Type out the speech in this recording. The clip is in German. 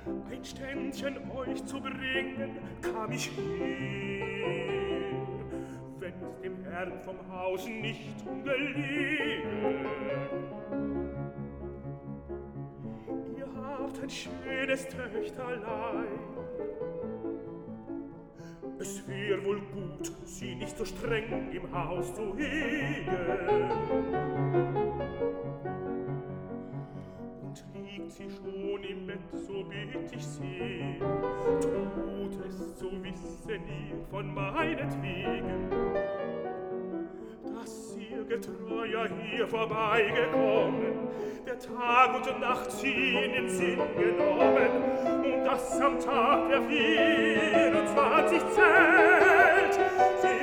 ein Ständchen euch zu bringen, kam ich her, wenn's dem Herrn vom Haus nicht ungelegen. Ihr habt ein schönes Töchterlein, es wär wohl gut, sie nicht so streng im Haus zu hegen. Und liegt sie schon im Bett, so bitt ich sie, tut es, so wissen ihr von meinetwegen, dass ihr Getreuer hier vorbeigekommen, der Tag und Nacht sie in den Sinn genommen, und dass am Tag der 24 zählt, sie